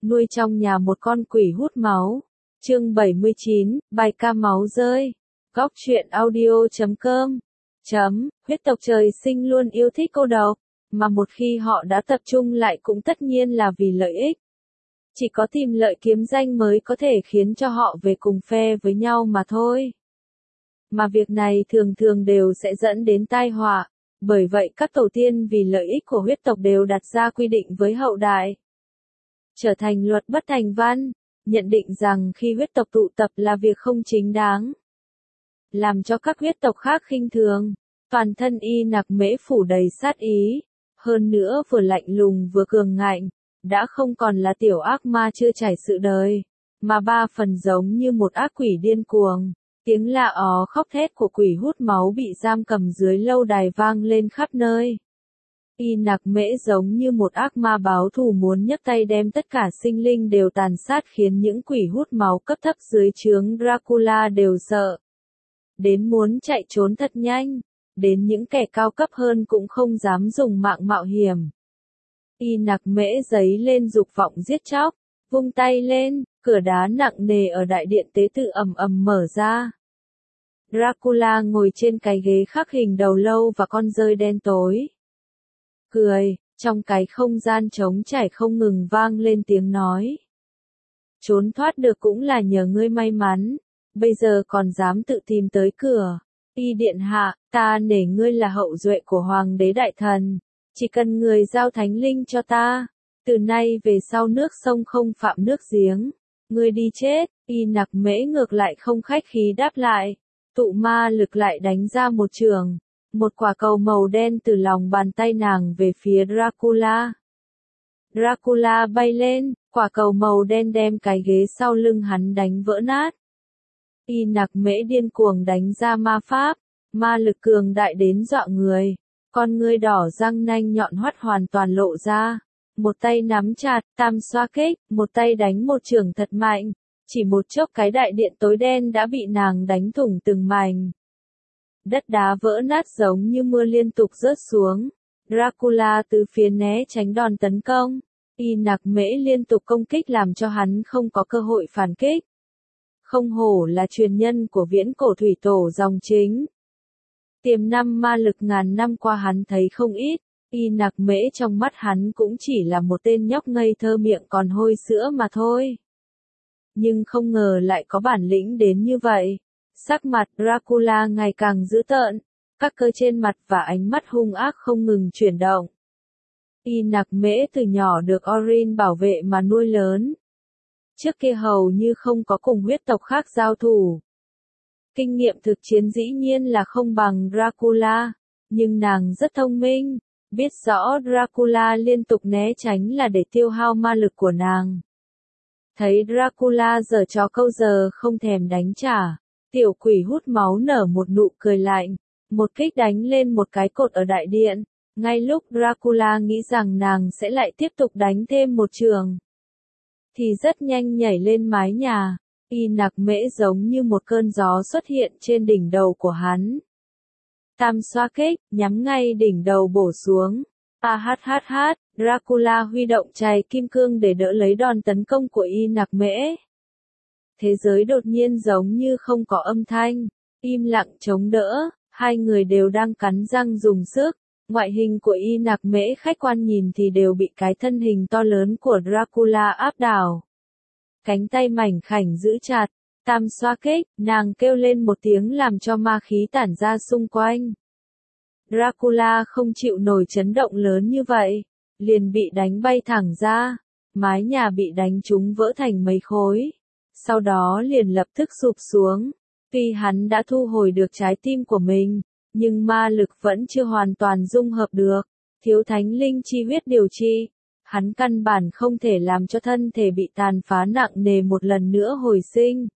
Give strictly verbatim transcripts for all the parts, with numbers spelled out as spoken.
nuôi trong nhà một con quỷ hút máu. Chương bảy mươi chín, bài ca máu rơi. Góc truyện audio chấm com. Chấm, huyết tộc trời sinh luôn yêu thích cô độc, mà một khi họ đã tập trung lại cũng tất nhiên là vì lợi ích. Chỉ có tìm lợi kiếm danh mới có thể khiến cho họ về cùng phe với nhau mà thôi. Mà việc này thường thường đều sẽ dẫn đến tai họa, bởi vậy các tổ tiên vì lợi ích của huyết tộc đều đặt ra quy định với hậu đại. Trở thành luật bất thành văn, nhận định rằng khi huyết tộc tụ tập là việc không chính đáng. Làm cho các huyết tộc khác khinh thường, toàn thân Y Nặc Mễ phủ đầy sát ý, hơn nữa vừa lạnh lùng vừa cường ngạnh, đã không còn là tiểu ác ma chưa trải sự đời, mà ba phần giống như một ác quỷ điên cuồng. Tiếng la ó khóc thét của quỷ hút máu bị giam cầm dưới lâu đài vang lên khắp nơi. Y Nặc Mễ giống như một ác ma báo thù muốn nhấc tay đem tất cả sinh linh đều tàn sát, khiến những quỷ hút máu cấp thấp dưới trướng Dracula đều sợ. Đến muốn chạy trốn thật nhanh, đến những kẻ cao cấp hơn cũng không dám dùng mạng mạo hiểm. Y Nặc Mễ giấy lên dục vọng giết chóc, vung tay lên, cửa đá nặng nề ở đại điện tế tự ầm ầm mở ra. Dracula ngồi trên cái ghế khắc hình đầu lâu và con rơi đen tối. Cười, trong cái không gian trống trải không ngừng vang lên tiếng nói. Trốn thoát được cũng là nhờ ngươi may mắn, bây giờ còn dám tự tìm tới cửa. Y điện hạ, ta nể ngươi là hậu duệ của hoàng đế đại thần, chỉ cần người giao thánh linh cho ta, từ nay về sau nước sông không phạm nước giếng, ngươi đi chết. Y Nặc Mễ ngược lại không khách khí đáp lại, tụ ma lực lại đánh ra một trường, một quả cầu màu đen từ lòng bàn tay nàng về phía Dracula. Dracula bay lên, quả cầu màu đen đem cái ghế sau lưng hắn đánh vỡ nát. Y Nặc Mễ điên cuồng đánh ra ma pháp, ma lực cường đại đến dọa người, con ngươi đỏ răng nanh nhọn hoắt hoàn toàn lộ ra, một tay nắm chặt tam xoa kích, một tay đánh một chưởng thật mạnh, chỉ một chốc cái đại điện tối đen đã bị nàng đánh thủng từng mảnh. Đất đá vỡ nát giống như mưa liên tục rớt xuống. Dracula từ phía né tránh đòn tấn công. Y Nặc Mễ liên tục công kích làm cho hắn không có cơ hội phản kích. Không hổ là truyền nhân của viễn cổ thủy tổ dòng chính. Tiềm năng ma lực ngàn năm qua hắn thấy không ít. Y Nặc Mễ trong mắt hắn cũng chỉ là một tên nhóc ngây thơ miệng còn hôi sữa mà thôi. Nhưng không ngờ lại có bản lĩnh đến như vậy. Sắc mặt Dracula ngày càng dữ tợn, các cơ trên mặt và ánh mắt hung ác không ngừng chuyển động. Y Nặc Mễ từ nhỏ được Orin bảo vệ mà nuôi lớn. Trước kia hầu như không có cùng huyết tộc khác giao thủ. Kinh nghiệm thực chiến dĩ nhiên là không bằng Dracula, nhưng nàng rất thông minh, biết rõ Dracula liên tục né tránh là để tiêu hao ma lực của nàng. Thấy Dracula giở trò câu giờ không thèm đánh trả, tiểu quỷ hút máu nở một nụ cười lạnh, một kích đánh lên một cái cột ở đại điện, ngay lúc Dracula nghĩ rằng nàng sẽ lại tiếp tục đánh thêm một trường, thì rất nhanh nhảy lên mái nhà. Y Nặc Mễ giống như một cơn gió xuất hiện trên đỉnh đầu của hắn. Tam xoa kích, nhắm ngay đỉnh đầu bổ xuống. A hát hát hát, Dracula huy động chày kim cương để đỡ lấy đòn tấn công của Y Nặc Mễ. Thế giới đột nhiên giống như không có âm thanh, im lặng chống đỡ, hai người đều đang cắn răng dùng sức. Ngoại hình của Y Nặc Mễ khách quan nhìn thì đều bị cái thân hình to lớn của Dracula áp đảo. Cánh tay mảnh khảnh giữ chặt, tam xoa kích, nàng kêu lên một tiếng làm cho ma khí tản ra xung quanh. Dracula không chịu nổi chấn động lớn như vậy, liền bị đánh bay thẳng ra, mái nhà bị đánh trúng vỡ thành mấy khối, sau đó liền lập tức sụp xuống. Tuy hắn đã thu hồi được trái tim của mình, nhưng ma lực vẫn chưa hoàn toàn dung hợp được, thiếu thánh linh chi huyết điều trị. Hắn căn bản không thể làm cho thân thể bị tàn phá nặng nề một lần nữa hồi sinh.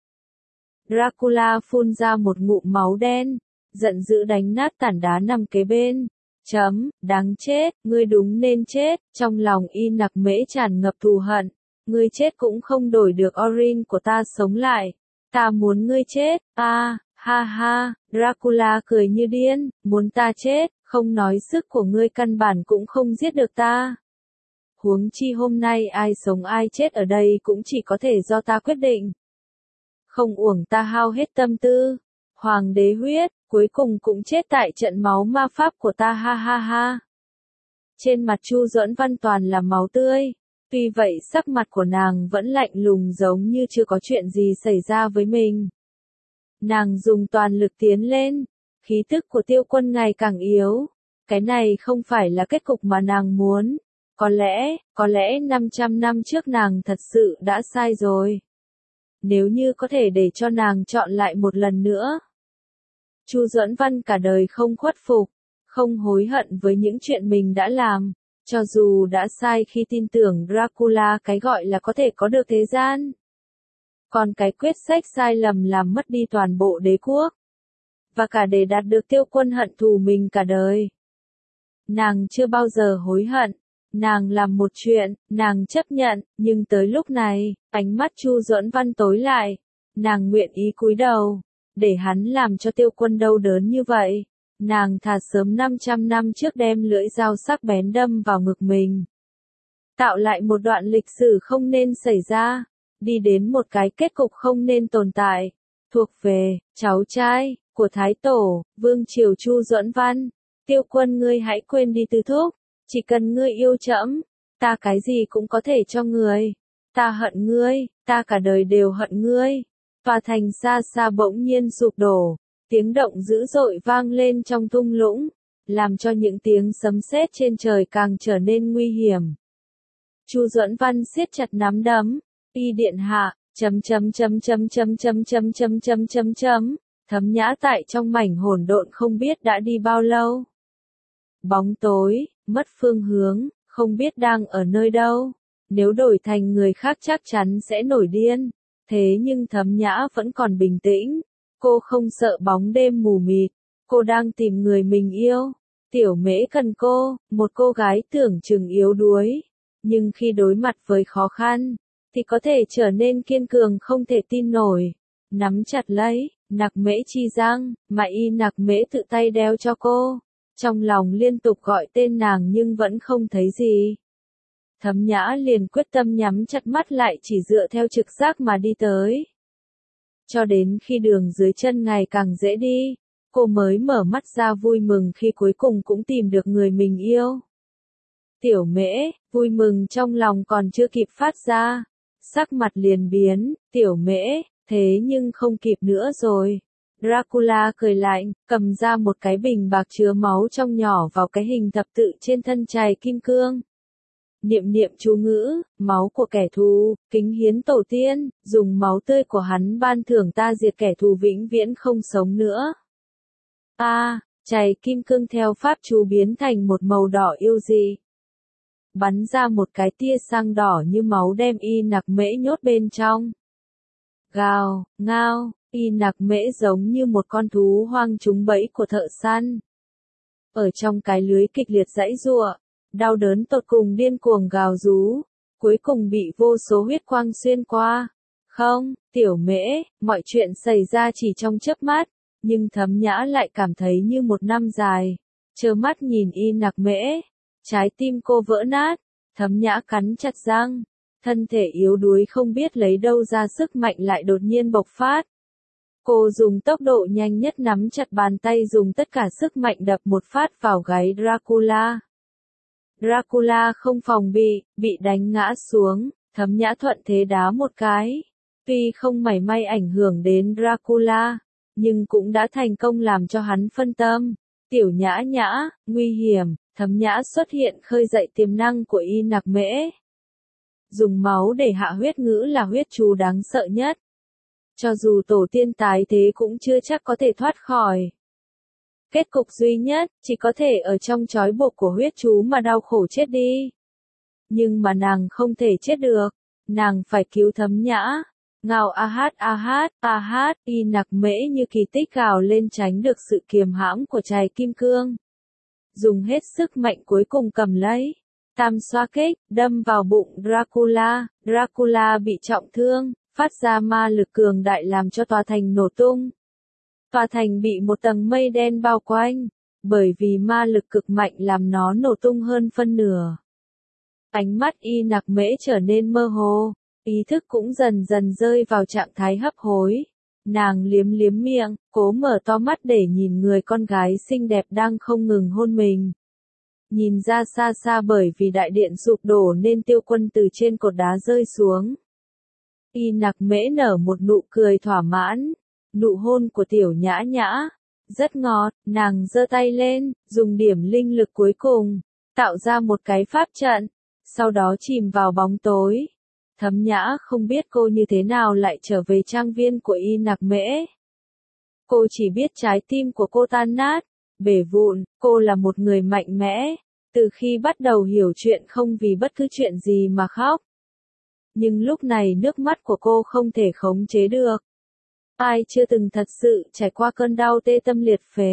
Dracula phun ra một ngụm máu đen, giận dữ đánh nát tảng đá nằm kế bên. Chấm, đáng chết, ngươi đúng nên chết. Trong lòng Y Nặc Mễ tràn ngập thù hận, ngươi chết cũng không đổi được Orin của ta sống lại. Ta muốn ngươi chết. A, à, ha ha, Dracula cười như điên, muốn ta chết, không nói sức của ngươi căn bản cũng không giết được ta. Huống chi hôm nay ai sống ai chết ở đây cũng chỉ có thể do ta quyết định. Không uổng ta hao hết tâm tư. Hoàng đế huyết, cuối cùng cũng chết tại trận máu ma pháp của ta ha ha ha. Trên mặt Chu Duẫn Văn toàn là máu tươi. Tuy vậy sắc mặt của nàng vẫn lạnh lùng giống như chưa có chuyện gì xảy ra với mình. Nàng dùng toàn lực tiến lên. Khí tức của Tiêu Quân ngày càng yếu. Cái này không phải là kết cục mà nàng muốn. Có lẽ, có lẽ năm trăm năm trước nàng thật sự đã sai rồi. Nếu như có thể để cho nàng chọn lại một lần nữa. Chu Duẫn Văn cả đời không khuất phục, không hối hận với những chuyện mình đã làm. Cho dù đã sai khi tin tưởng Dracula cái gọi là có thể có được thế gian. Còn cái quyết sách sai lầm làm mất đi toàn bộ đế quốc. Và cả để đạt được Tiêu Quân hận thù mình cả đời. Nàng chưa bao giờ hối hận. Nàng làm một chuyện, nàng chấp nhận, nhưng tới lúc này, ánh mắt Chu Duẫn Văn tối lại. Nàng nguyện ý cúi đầu, để hắn làm cho Tiêu Quân đau đớn như vậy. Nàng thà sớm năm trăm năm trước đem lưỡi dao sắc bén đâm vào ngực mình. Tạo lại một đoạn lịch sử không nên xảy ra, đi đến một cái kết cục không nên tồn tại, thuộc về, cháu trai, của Thái Tổ, Vương Triều Chu Duẫn Văn. Tiêu Quân ngươi hãy quên đi Tư Thúc, chỉ cần ngươi yêu trẫm, ta cái gì cũng có thể cho người. Ta hận ngươi, ta cả đời đều hận ngươi. Tòa thành xa xa bỗng nhiên sụp đổ. Tiếng động dữ dội vang lên trong thung lũng, làm cho những tiếng sấm sét trên trời càng trở nên nguy hiểm. Chu Duẫn Văn siết chặt nắm đấm, y điện hạ, chấm chấm chấm chấm chấm chấm chấm chấm chấm chấm chấm, Thấm Nhã tại trong mảnh hỗn độn không biết đã đi bao lâu. Bóng tối, mất phương hướng, không biết đang ở nơi đâu. Nếu đổi thành người khác chắc chắn sẽ nổi điên. Thế nhưng Thấm Nhã vẫn còn bình tĩnh. Cô không sợ bóng đêm mù mịt. Cô đang tìm người mình yêu. Tiểu Mễ cần cô, một cô gái tưởng chừng yếu đuối. Nhưng khi đối mặt với khó khăn, thì có thể trở nên kiên cường không thể tin nổi. Nắm chặt lấy, Nặc Mễ chi răng, mà y Nặc Mễ tự tay đeo cho cô. Trong lòng liên tục gọi tên nàng nhưng vẫn không thấy gì. Thấm Nhã liền quyết tâm nhắm chặt mắt lại chỉ dựa theo trực giác mà đi tới. Cho đến khi đường dưới chân ngày càng dễ đi, cô mới mở mắt ra vui mừng khi cuối cùng cũng tìm được người mình yêu. Tiểu Mễ, vui mừng trong lòng còn chưa kịp phát ra. Sắc mặt liền biến, Tiểu Mễ, thế nhưng không kịp nữa rồi. Dracula cười lạnh, cầm ra một cái bình bạc chứa máu trong nhỏ vào cái hình thập tự trên thân chày kim cương. Niệm niệm chú ngữ, máu của kẻ thù, kính hiến tổ tiên, dùng máu tươi của hắn ban thưởng ta diệt kẻ thù vĩnh viễn không sống nữa. A, à, chày kim cương theo pháp chú biến thành một màu đỏ yêu dị. Bắn ra một cái tia xăng đỏ như máu đem y Nặc Mễ nhốt bên trong. Gào, ngao, y Nặc Mễ giống như một con thú hoang trúng bẫy của thợ săn. Ở trong cái lưới kịch liệt giãy giụa, đau đớn tột cùng điên cuồng gào rú, cuối cùng bị vô số huyết quang xuyên qua. Không, Tiểu Mễ, mọi chuyện xảy ra chỉ trong chớp mắt, nhưng Thấm Nhã lại cảm thấy như một năm dài. Trơ mắt nhìn y Nặc Mễ, trái tim cô vỡ nát, Thấm Nhã cắn chặt răng, thân thể yếu đuối không biết lấy đâu ra sức mạnh lại đột nhiên bộc phát. Cô dùng tốc độ nhanh nhất nắm chặt bàn tay dùng tất cả sức mạnh đập một phát vào gáy Dracula. Dracula không phòng bị, bị đánh ngã xuống, Thấm Nhã thuận thế đá một cái. Tuy không mảy may ảnh hưởng đến Dracula, nhưng cũng đã thành công làm cho hắn phân tâm. Tiểu Nhã Nhã, nguy hiểm, Thấm Nhã xuất hiện khơi dậy tiềm năng của y Nặc Mễ. Dùng máu để hạ huyết ngữ là huyết chú đáng sợ nhất. Cho dù tổ tiên tái thế cũng chưa chắc có thể thoát khỏi. Kết cục duy nhất, chỉ có thể ở trong trói buộc của huyết chú mà đau khổ chết đi. Nhưng mà nàng không thể chết được, nàng phải cứu Thấm Nhã. Ngao a hát a hát, a hát, y Nặc Mễ như kỳ tích gào lên tránh được sự kiềm hãm của chày kim cương. Dùng hết sức mạnh cuối cùng cầm lấy. Tam xoa kích, đâm vào bụng Dracula, Dracula bị trọng thương, phát ra ma lực cường đại làm cho tòa thành nổ tung. Tòa thành bị một tầng mây đen bao quanh, bởi vì ma lực cực mạnh làm nó nổ tung hơn phân nửa. Ánh mắt Y Nặc Mễ trở nên mơ hồ, ý thức cũng dần dần rơi vào trạng thái hấp hối. Nàng liếm liếm miệng, cố mở to mắt để nhìn người con gái xinh đẹp đang không ngừng hôn mình. Nhìn ra xa xa bởi vì đại điện sụp đổ nên Tiêu Quân từ trên cột đá rơi xuống. Y Nặc Mễ nở một nụ cười thỏa mãn, nụ hôn của Tiểu Nhã Nhã rất ngọt, nàng giơ tay lên, dùng điểm linh lực cuối cùng, tạo ra một cái pháp trận, sau đó chìm vào bóng tối. Thấm Nhã không biết cô như thế nào lại trở về trang viên của Y Nặc Mễ. Cô chỉ biết trái tim của cô tan nát, bể vụn, cô là một người mạnh mẽ, từ khi bắt đầu hiểu chuyện không vì bất cứ chuyện gì mà khóc. Nhưng lúc này nước mắt của cô không thể khống chế được. Ai chưa từng thật sự trải qua cơn đau tê tâm liệt phế,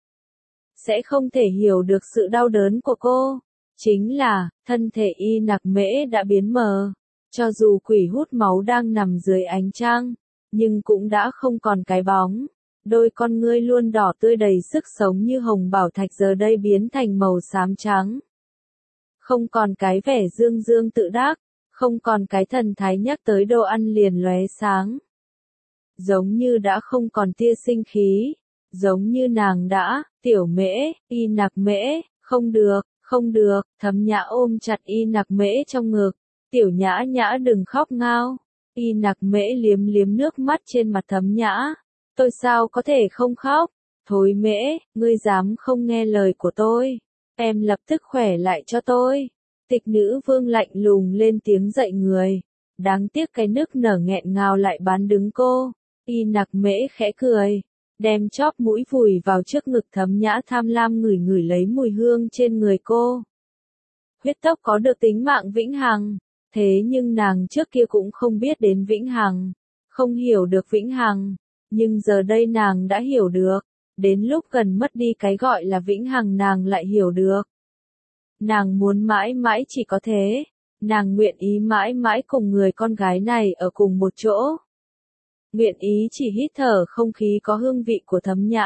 sẽ không thể hiểu được sự đau đớn của cô. Chính là, thân thể Y Nặc Mễ đã biến mờ. Cho dù quỷ hút máu đang nằm dưới ánh trăng, nhưng cũng đã không còn cái bóng. Đôi con ngươi luôn đỏ tươi đầy sức sống như hồng bảo thạch giờ đây biến thành màu xám trắng. Không còn cái vẻ dương dương tự đắc, không còn cái thần thái nhắc tới đồ ăn liền lóe sáng. Giống như đã không còn tia sinh khí, giống như nàng đã, Tiểu Mễ, Y Nặc Mễ, không được, không được, Thấm Nhã ôm chặt Y Nặc Mễ trong ngực. Tiểu Nhã Nhã đừng khóc ngao. Y Nặc Mễ liếm liếm nước mắt trên mặt Thấm Nhã. Tôi sao có thể không khóc? Thối Mễ, ngươi dám không nghe lời của tôi. Em lập tức khỏe lại cho tôi. Tịch nữ vương lạnh lùng lên tiếng dạy người. Đáng tiếc cái nức nở nghẹn ngào lại bán đứng cô. Y Nặc Mễ khẽ cười, đem chóp mũi vùi vào trước ngực Thấm Nhã tham lam ngửi ngửi lấy mùi hương trên người cô. Huyết tốc có được tính mạng vĩnh hằng. Thế nhưng nàng trước kia cũng không biết đến vĩnh hằng, không hiểu được vĩnh hằng, nhưng giờ đây nàng đã hiểu được, đến lúc gần mất đi cái gọi là vĩnh hằng nàng lại hiểu được. Nàng muốn mãi mãi chỉ có thế, nàng nguyện ý mãi mãi cùng người con gái này ở cùng một chỗ. Nguyện ý chỉ hít thở không khí có hương vị của Thấm Nhã.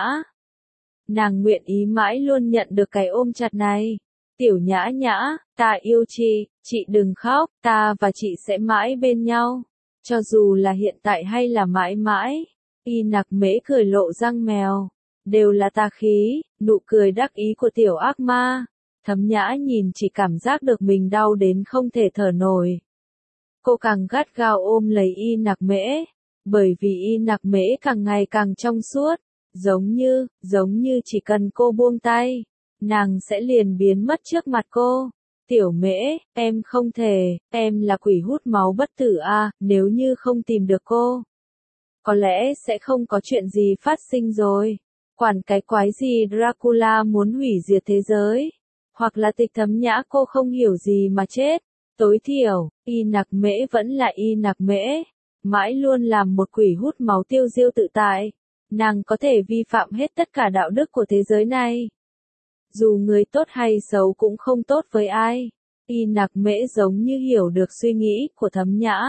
Nàng nguyện ý mãi luôn nhận được cái ôm chặt này. Tiểu Nhã Nhã, ta yêu chị, chị đừng khóc, ta và chị sẽ mãi bên nhau. Cho dù là hiện tại hay là mãi mãi. Y Nặc Mễ cười lộ răng mèo. Đều là tà khí, nụ cười đắc ý của tiểu ác ma. Thấm Nhã nhìn chỉ cảm giác được mình đau đến không thể thở nổi. Cô càng gắt gao ôm lấy Y Nặc Mễ. Bởi vì Y Nặc Mễ càng ngày càng trong suốt. Giống như, giống như chỉ cần cô buông tay, nàng sẽ liền biến mất trước mặt cô. Tiểu Mễ, em không thể, em là quỷ hút máu bất tử à, nếu như không tìm được cô, có lẽ sẽ không có chuyện gì phát sinh rồi. Quản cái quái gì Dracula muốn hủy diệt thế giới, hoặc là Tịch Thấm Nhã cô không hiểu gì mà chết. Tối thiểu, Y Nặc Mễ vẫn là Y Nặc Mễ, mãi luôn làm một quỷ hút máu tiêu diêu tự tại. Nàng có thể vi phạm hết tất cả đạo đức của thế giới này. Dù người tốt hay xấu cũng không tốt với ai. Y Nặc Mễ giống như hiểu được suy nghĩ của Thấm Nhã.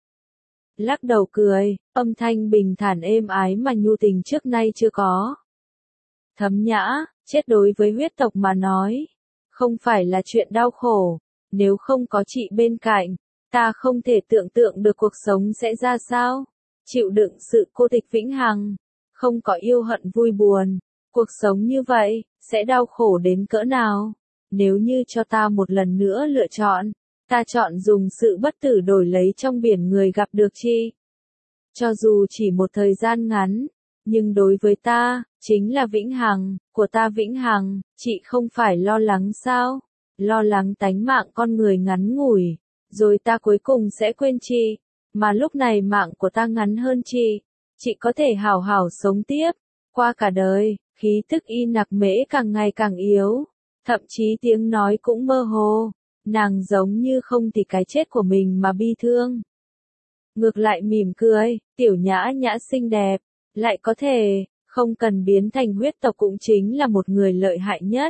Lắc đầu cười, âm thanh bình thản êm ái mà nhu tình trước nay chưa có. Thấm Nhã, chết đối với huyết tộc mà nói, không phải là chuyện đau khổ. Nếu không có chị bên cạnh, ta không thể tưởng tượng được cuộc sống sẽ ra sao. Chịu đựng sự cô tịch vĩnh hằng, không có yêu hận vui buồn. Cuộc sống như vậy, sẽ đau khổ đến cỡ nào? Nếu như cho ta một lần nữa lựa chọn, ta chọn dùng sự bất tử đổi lấy trong biển người gặp được chị. Cho dù chỉ một thời gian ngắn, nhưng đối với ta, chính là vĩnh hằng, của ta vĩnh hằng, chị không phải lo lắng sao? Lo lắng tánh mạng con người ngắn ngủi, rồi ta cuối cùng sẽ quên chị, mà lúc này mạng của ta ngắn hơn chị, chị có thể hảo hảo sống tiếp, qua cả đời. Khí tức Y Nặc Mễ càng ngày càng yếu, thậm chí tiếng nói cũng mơ hồ, nàng giống như không thì cái chết của mình mà bi thương. Ngược lại mỉm cười, Tiểu Nhã Nhã xinh đẹp, lại có thể, không cần biến thành huyết tộc cũng chính là một người lợi hại nhất.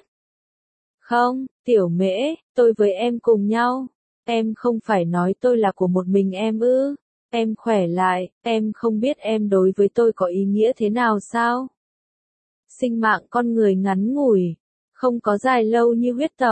Không, Tiểu Mễ, tôi với em cùng nhau, em không phải nói tôi là của một mình em ư, em khỏe lại, em không biết em đối với tôi có ý nghĩa thế nào sao? Sinh mạng con người ngắn ngủi, không có dài lâu như huyết tộc,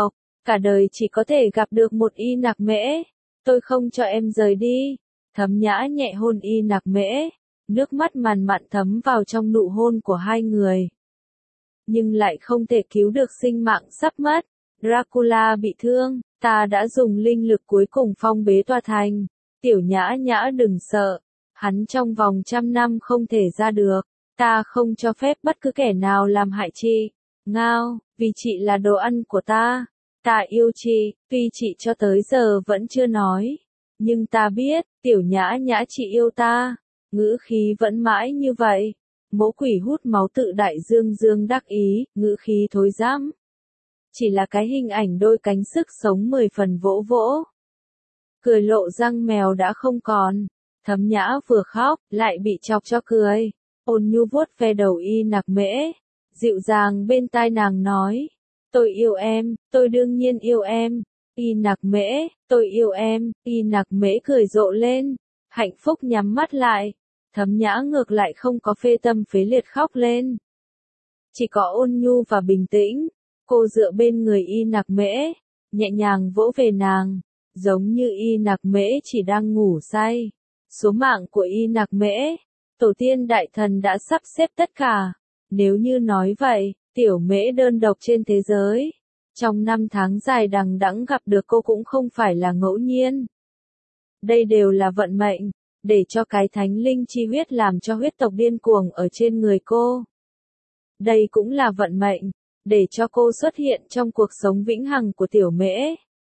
cả đời chỉ có thể gặp được một Y Nặc Mễ, tôi không cho em rời đi. Thấm Nhã nhẹ hôn Y Nặc Mễ, nước mắt màn mặn thấm vào trong nụ hôn của hai người. Nhưng lại không thể cứu được sinh mạng sắp mất. Dracula bị thương, ta đã dùng linh lực cuối cùng phong bế tòa thành. Tiểu Nhã Nhã đừng sợ, hắn trong vòng trăm năm không thể ra được. Ta không cho phép bất cứ kẻ nào làm hại chị. Ngao, vì chị là đồ ăn của ta. Ta yêu chị, tuy chị cho tới giờ vẫn chưa nói. Nhưng ta biết, Tiểu Nhã Nhã chị yêu ta. Ngữ khí vẫn mãi như vậy. Mỗ quỷ hút máu tự đại dương dương đắc ý, ngữ khí thối rãm. Chỉ là cái hình ảnh đôi cánh sức sống mười phần vỗ vỗ. Cười lộ răng mèo đã không còn. Thấm Nhã vừa khóc, lại bị chọc cho cười. Ôn nhu vuốt ve đầu Y Nặc Mễ. Dịu dàng bên tai nàng nói. Tôi yêu em, tôi đương nhiên yêu em. Y Nặc Mễ, tôi yêu em. Y Nặc Mễ cười rộ lên. Hạnh phúc nhắm mắt lại. Thấm Nhã ngược lại không có phê tâm phế liệt khóc lên. Chỉ có ôn nhu và bình tĩnh. Cô dựa bên người Y Nặc Mễ, nhẹ nhàng vỗ về nàng, giống như Y Nặc Mễ chỉ đang ngủ say. Số mạng của Y Nặc Mễ, tổ tiên đại thần đã sắp xếp tất cả. Nếu như nói vậy, tiểu Mễ đơn độc trên thế giới. Trong năm tháng dài đằng đẵng gặp được cô cũng không phải là ngẫu nhiên. Đây đều là vận mệnh, để cho cái thánh linh chi huyết làm cho huyết tộc điên cuồng ở trên người cô. Đây cũng là vận mệnh, để cho cô xuất hiện trong cuộc sống vĩnh hằng của tiểu Mễ.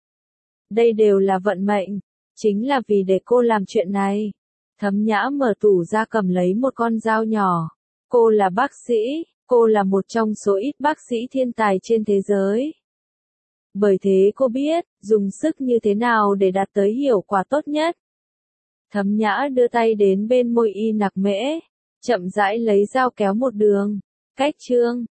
Đây đều là vận mệnh, chính là vì để cô làm chuyện này. Thấm Nhã mở tủ ra cầm lấy một con dao nhỏ. Cô là bác sĩ, cô là một trong số ít bác sĩ thiên tài trên thế giới. Bởi thế cô biết, dùng sức như thế nào để đạt tới hiệu quả tốt nhất. Thấm Nhã đưa tay đến bên môi Y Nặc Mễ, chậm rãi lấy dao kéo một đường. Cách chương